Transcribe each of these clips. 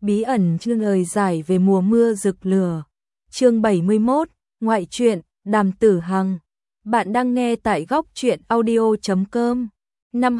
Bí ẩn chương lời giải về mùa mưa rực lửa. Chương 71, ngoại truyện, Đàm Tử Hằng. Bạn đang nghe tại góc truyện audio.com. Năm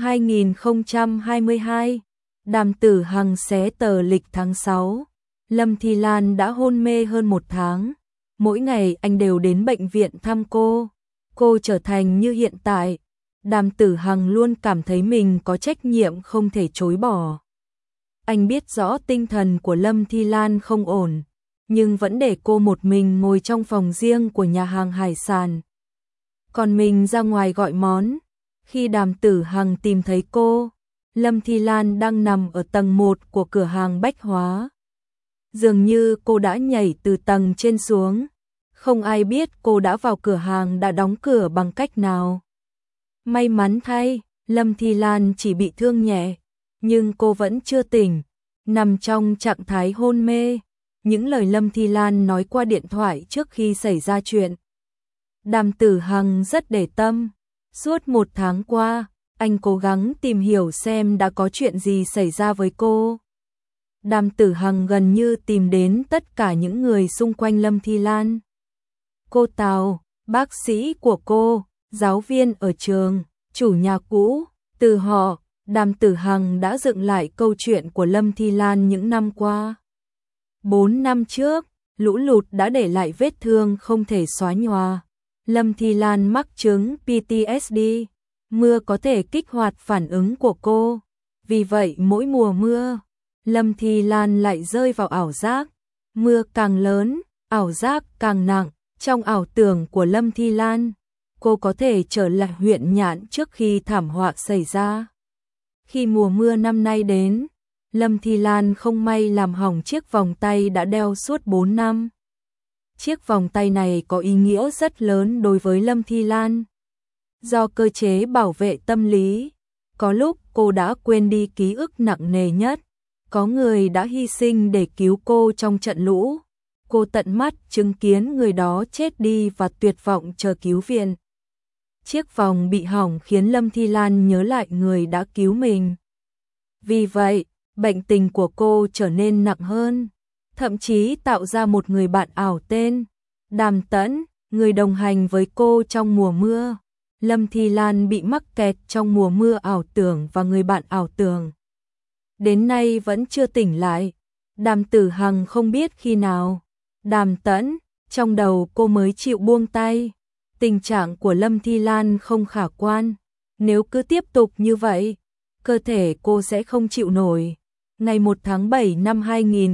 2022, Đàm Tử Hằng xé tờ lịch tháng 6. Lâm Thi Lan đã hôn mê hơn 1 tháng. Mỗi ngày anh đều đến bệnh viện thăm cô. Cô trở thành như hiện tại. Đàm Tử Hằng luôn cảm thấy mình có trách nhiệm không thể chối bỏ. Anh biết rõ tinh thần của Lâm Thi Lan không ổn, nhưng vẫn để cô một mình ngồi trong phòng riêng của nhà hàng hải sản. Còn mình ra ngoài gọi món. Khi Đàm Tử Hằng tìm thấy cô, Lâm Thi Lan đang nằm ở tầng 1 của cửa hàng bách hóa. Dường như cô đã nhảy từ tầng trên xuống. Không ai biết cô đã vào cửa hàng đã đóng cửa bằng cách nào. May mắn thay, Lâm Thi Lan chỉ bị thương nhẹ, nhưng cô vẫn chưa tỉnh, nằm trong trạng thái hôn mê. Những lời Lâm Thi Lan nói qua điện thoại trước khi xảy ra chuyện, Đàm Tử Hằng rất để tâm. Suốt 1 tháng qua, anh cố gắng tìm hiểu xem đã có chuyện gì xảy ra với cô. Đàm Tử Hằng gần như tìm đến tất cả những người xung quanh Lâm Thi Lan. Cô Tào, bác sĩ của cô, giáo viên ở trường, chủ nhà cũ, từ họ, Đàm Tử Hằng đã dựng lại câu chuyện của Lâm Thi Lan những năm qua. 4 năm trước, lũ lụt đã để lại vết thương không thể xóa nhòa. Lâm Thi Lan mắc chứng PTSD, mưa có thể kích hoạt phản ứng của cô. Vì vậy mỗi mùa mưa, Lâm Thi Lan lại rơi vào ảo giác. Mưa càng lớn, ảo giác càng nặng. Trong ảo tưởng của Lâm Thi Lan, cô có thể trở lại huyện Nhạn trước khi thảm họa xảy ra. Khi mùa mưa năm nay đến, Lâm Thi Lan không may làm hỏng chiếc vòng tay đã đeo suốt 4 năm. Chiếc vòng tay này có ý nghĩa rất lớn đối với Lâm Thi Lan. Do cơ chế bảo vệ tâm lý, có lúc cô đã quên đi ký ức nặng nề nhất. Có người đã hy sinh để cứu cô trong trận lũ. Cô tận mắt chứng kiến người đó chết đi và tuyệt vọng chờ cứu viện. Chiếc vòng bị hỏng khiến Lâm Thi Lan nhớ lại người đã cứu mình. Vì vậy, bệnh tình của cô trở nên nặng hơn, thậm chí tạo ra một người bạn ảo tên Đàm Tẫn, người đồng hành với cô trong mùa mưa. Lâm Thi Lan bị mắc kẹt trong mùa mưa ảo tưởng và người bạn ảo tưởng. Đến nay vẫn chưa tỉnh lại. Đàm Tử Hằng không biết khi nào Đàm Tẫn, trong đầu cô mới chịu buông tay. Tình trạng của Lâm Thi Lan không khả quan. Nếu cứ tiếp tục như vậy, cơ thể cô sẽ không chịu nổi. Ngày 1 tháng 7 năm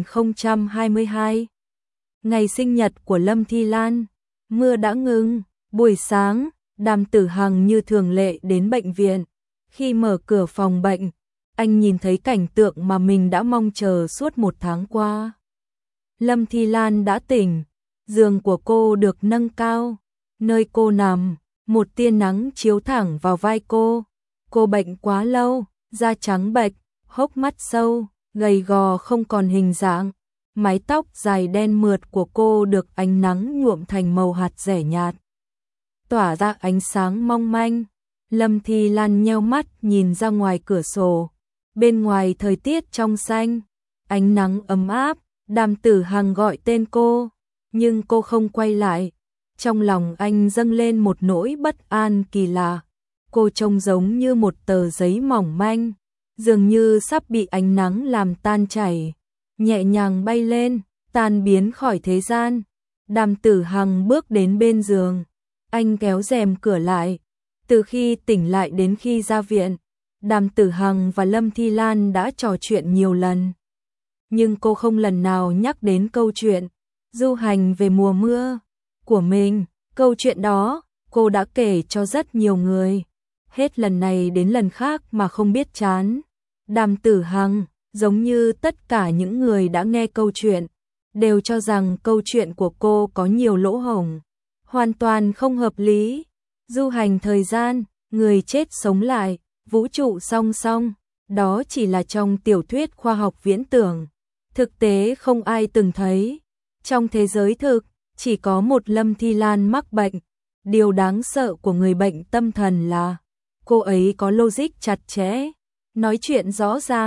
2022, ngày sinh nhật của Lâm Thi Lan, mưa đã ngừng. Buổi sáng, Đàm Tử Hằng như thường lệ đến bệnh viện. Khi mở cửa phòng bệnh, anh nhìn thấy cảnh tượng mà mình đã mong chờ suốt 1 tháng qua. Lâm Thi Lan đã tỉnh, giường của cô được nâng cao, nơi cô nằm, một tia nắng chiếu thẳng vào vai cô. Cô bệnh quá lâu, da trắng bệch, hốc mắt sâu, gầy gò không còn hình dạng. Mái tóc dài đen mượt của cô được ánh nắng nhuộm thành màu hạt dẻ nhạt, tỏa ra ánh sáng mong manh. Lâm Thi Lan nheo mắt nhìn ra ngoài cửa sổ. Bên ngoài thời tiết trong xanh, ánh nắng ấm áp. Đàm Tử Hằng gọi tên cô, nhưng cô không quay lại. Trong lòng anh dâng lên một nỗi bất an kỳ lạ. Cô trông giống như một tờ giấy mỏng manh, dường như sắp bị ánh nắng làm tan chảy, nhẹ nhàng bay lên, tan biến khỏi thế gian. Đàm Tử Hằng bước đến bên giường, anh kéo rèm cửa lại. Từ khi tỉnh lại đến khi ra viện, Đàm Tử Hằng và Lâm Thi Lan đã trò chuyện nhiều lần. Nhưng cô không lần nào nhắc đến câu chuyện du hành về mùa mưa của mình. Câu chuyện đó, cô đã kể cho rất nhiều người, hết lần này đến lần khác mà không biết chán. Đàm Tử Hằng, giống như tất cả những người đã nghe câu chuyện, đều cho rằng câu chuyện của cô có nhiều lỗ hổng, hoàn toàn không hợp lý. Du hành thời gian, người chết sống lại, vũ trụ song song, đó chỉ là trong tiểu thuyết khoa học viễn tưởng. Thực tế không ai từng thấy. Trong thế giới thực, chỉ có một Lâm Thi Lan mắc bệnh. Điều đáng sợ của người bệnh tâm thần là cô ấy có logic chặt chẽ, nói chuyện rõ ràng,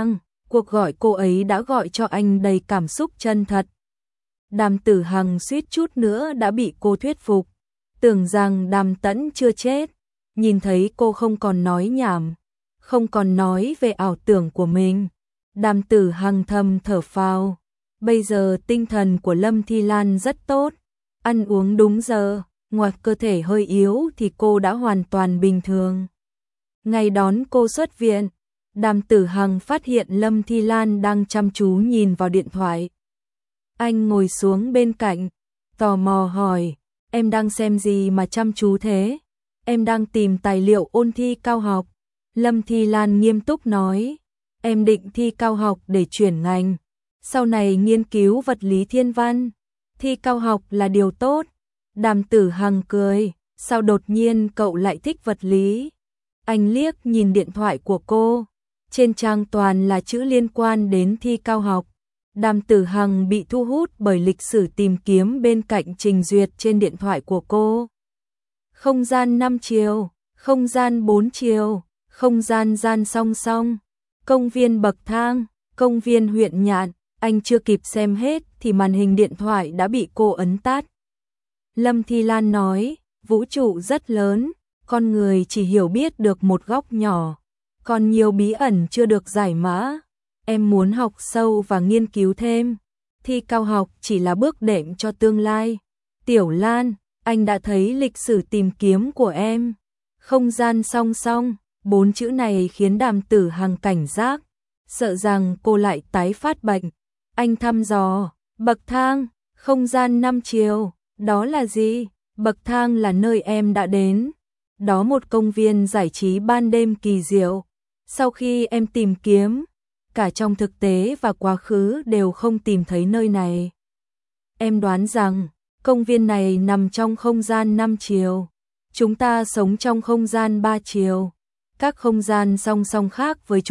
Cuộc gọi cô ấy đã gọi cho anh đầy cảm xúc chân thật. Đàm Tử Hằng suýt chút nữa đã bị cô thuyết phục, tưởng rằng Đàm Tẫn chưa chết, nhìn thấy cô không còn nói nhảm, không còn nói về ảo tưởng của mình. Đàm Tử Hằng thầm thở phào, bây giờ tinh thần của Lâm Thi Lan rất tốt, ăn uống đúng giờ, ngoài cơ thể hơi yếu thì cô đã hoàn toàn bình thường. Ngày đón cô xuất viện, Đàm Tử Hằng phát hiện Lâm Thi Lan đang chăm chú nhìn vào điện thoại. Anh ngồi xuống bên cạnh, tò mò hỏi, em đang xem gì mà chăm chú thế? Em đang tìm tài liệu ôn thi cao học. Lâm Thi Lan nghiêm túc nói, em định thi cao học để chuyển ngành, sau này nghiên cứu vật lý thiên văn. Thi cao học là điều tốt. Đàm Tử Hằng cười, sao đột nhiên cậu lại thích vật lý? Anh liếc nhìn điện thoại của cô, trên trang toàn là chữ liên quan đến thi cao học. Đàm Tử Hằng bị thu hút bởi lịch sử tìm kiếm bên cạnh trình duyệt trên điện thoại của cô. Không gian 5 chiều, không gian 4 chiều, không gian gian song song, công viên bậc thang, công viên huyện nhạn. Anh chưa kịp xem hết thì màn hình điện thoại đã bị cô ấn tắt. Lâm Thi Lan nói, vũ trụ rất lớn, con người chỉ hiểu biết được một góc nhỏ, còn nhiều bí ẩn chưa được giải mã. Em muốn học sâu và nghiên cứu thêm. Thi cao học chỉ là bước đệm cho tương lai. Tiểu Lan, anh đã thấy lịch sử tìm kiếm của em. Không gian song song, 4 chữ này khiến Đàm Tử Hằng cảnh giác, sợ rằng cô lại tái phát bệnh. Anh thăm dò, bậc thang, không gian 5 chiều, đó là gì? Bậc thang là nơi em đã đến. Đó một công viên giải trí ban đêm kỳ diệu. Sau khi em tìm kiếm, cả trong thực tế và quá khứ đều không tìm thấy nơi này. Em đoán rằng, công viên này nằm trong không gian 5 chiều. Chúng ta sống trong không gian 3 chiều. Các không gian song song khác với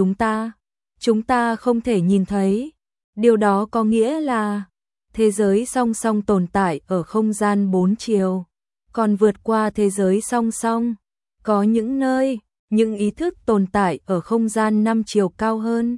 chúng ta không thể nhìn thấy. Điều đó có nghĩa là thế giới song song tồn tại ở không gian 4 chiều, còn vượt qua thế giới song song, có những nơi, những ý thức tồn tại ở không gian 5 chiều cao hơn.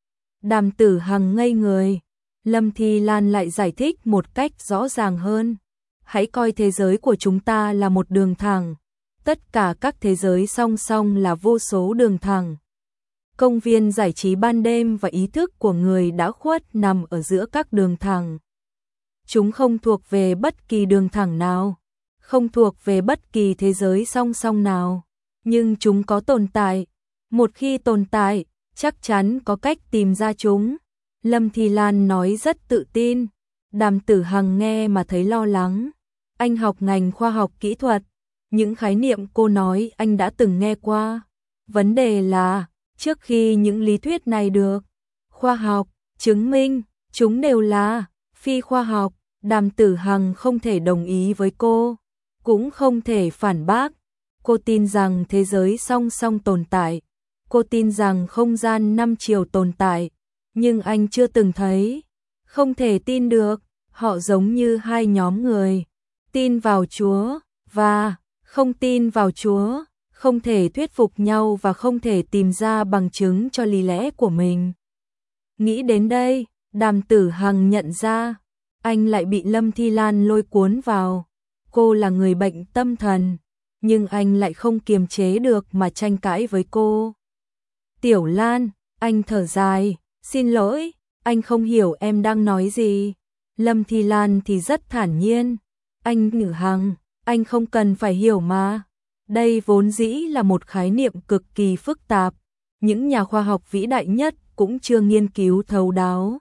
Đàm Tử Hằng ngây người, Lâm Thi Lan lại giải thích một cách rõ ràng hơn. Hãy coi thế giới của chúng ta là một đường thẳng, tất cả các thế giới song song là vô số đường thẳng. Công viên giải trí ban đêm và ý thức của người đã khuất nằm ở giữa các đường thẳng. Chúng không thuộc về bất kỳ đường thẳng nào, không thuộc về bất kỳ thế giới song song nào, nhưng chúng có tồn tại. Một khi tồn tại, chắc chắn có cách tìm ra chúng. Lâm Thi Lan nói rất tự tin. Đàm Tử Hằng nghe mà thấy lo lắng. Anh học ngành khoa học kỹ thuật, những khái niệm cô nói anh đã từng nghe qua. Vấn đề là, trước khi những lý thuyết này được khoa học chứng minh, chúng đều là phi khoa học. Đàm Tử Hằng không thể đồng ý với cô, cũng không thể phản bác. Cô tin rằng thế giới song song tồn tại, cô tin rằng không gian 5 chiều tồn tại, nhưng anh chưa từng thấy. Không thể tin được, họ giống như hai nhóm người, tin vào Chúa và không tin vào Chúa, không thể thuyết phục nhau và không thể tìm ra bằng chứng cho lý lẽ của mình. Nghĩ đến đây, Đàm Tử Hằng nhận ra, anh lại bị Lâm Thi Lan lôi cuốn vào. Cô là người bệnh tâm thần, nhưng anh lại không kiềm chế được mà tranh cãi với cô. Tiểu Lan, anh thở dài, xin lỗi, anh không hiểu em đang nói gì. Lâm Thi Lan thì rất thản nhiên. Anh Tử Hằng, anh không cần phải hiểu mà. Đây vốn dĩ là một khái niệm cực kỳ phức tạp. Những nhà khoa học vĩ đại nhất cũng chưa nghiên cứu thấu đáo.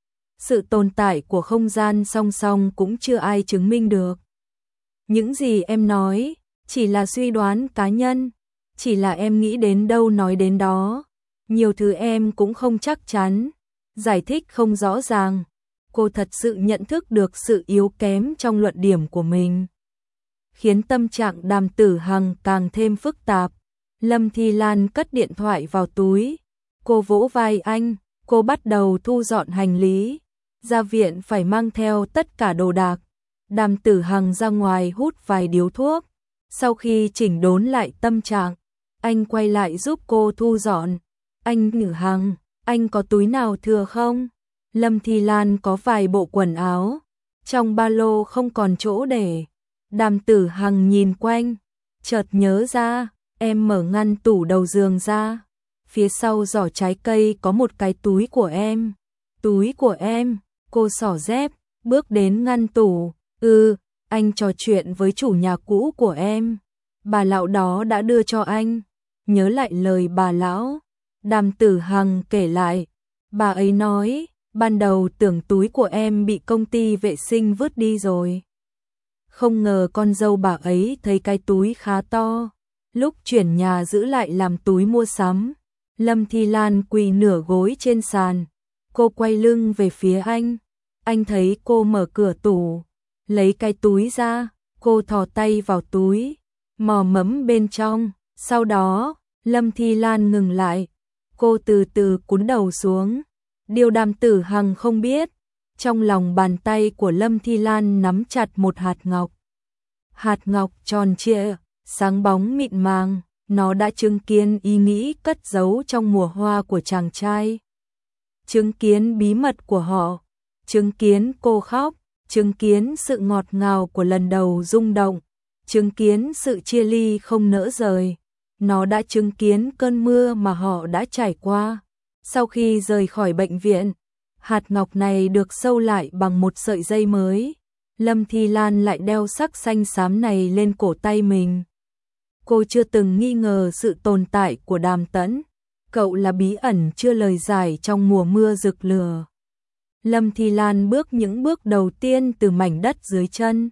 Sự tồn tại của không gian song song cũng chưa ai chứng minh được. Những gì em nói chỉ là suy đoán cá nhân, chỉ là em nghĩ đến đâu nói đến đó. Nhiều thứ em cũng không chắc chắn, giải thích không rõ ràng. Cô thật sự nhận thức được sự yếu kém trong luận điểm của mình, khiến tâm trạng Đàm Tử Hằng càng thêm phức tạp. Lâm Thi Lan cất điện thoại vào túi. Cô vỗ vai anh, cô bắt đầu thu dọn hành lý. Ra viện phải mang theo tất cả đồ đạc. Đàm Tử Hằng ra ngoài hút vài điếu thuốc. Sau khi chỉnh đốn lại tâm trạng, anh quay lại giúp cô thu dọn. Anh Tử Hằng, Anh có túi nào thừa không? Lâm Thi Lan có vài bộ quần áo, trong ba lô không còn chỗ để. Đàm Tử Hằng nhìn quanh, chợt nhớ ra, em mở ngăn tủ đầu giường ra. Phía sau giỏ trái cây có một cái túi của em. Túi của em, cô xỏ dép, bước đến ngăn tủ. Anh trò chuyện với chủ nhà cũ của em. Bà lão đó đã đưa cho anh. Nhớ lại lời bà lão, Đàm Tử Hằng kể lại. Bà ấy nói, ban đầu tưởng túi của em bị công ty vệ sinh vứt đi rồi. Không ngờ con dâu bà ấy thấy cái túi khá to. Lúc chuyển nhà giữ lại làm túi mua sắm. Lâm Thi Lan quỳ nửa gối trên sàn. Cô quay lưng về phía anh. Anh thấy cô mở cửa tủ, lấy cái túi ra. Cô thò tay vào túi, mò mẫm bên trong. Sau đó, Lâm Thi Lan ngừng lại. Cô từ từ cúi đầu xuống. Điều Đàm Tử Hằng không biết, trong lòng bàn tay của Lâm Thi Lan nắm chặt một hạt ngọc. Hạt ngọc tròn trịa, sáng bóng mịn màng, nó đã chứng kiến ý nghĩ cất giấu trong mùa hoa của chàng trai. Chứng kiến bí mật của họ, chứng kiến cô khóc, chứng kiến sự ngọt ngào của lần đầu rung động, chứng kiến sự chia ly không nỡ rời. Nó đã chứng kiến cơn mưa mà họ đã trải qua. Sau khi rời khỏi bệnh viện, hạt ngọc này được sâu lại bằng một sợi dây mới. Lâm Thi Lan lại đeo sắc xanh xám này lên cổ tay mình. Cô chưa từng nghi ngờ sự tồn tại của Đàm Tẫn. Cậu là bí ẩn chưa lời giải trong mùa mưa rực lửa. Lâm Thi Lan bước những bước đầu tiên từ mảnh đất dưới chân.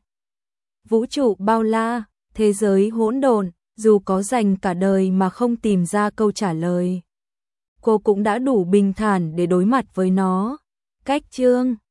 Vũ trụ bao la, thế giới hỗn độn, dù có dành cả đời mà không tìm ra câu trả lời, cô cũng đã đủ bình thản để đối mặt với nó. Cách chương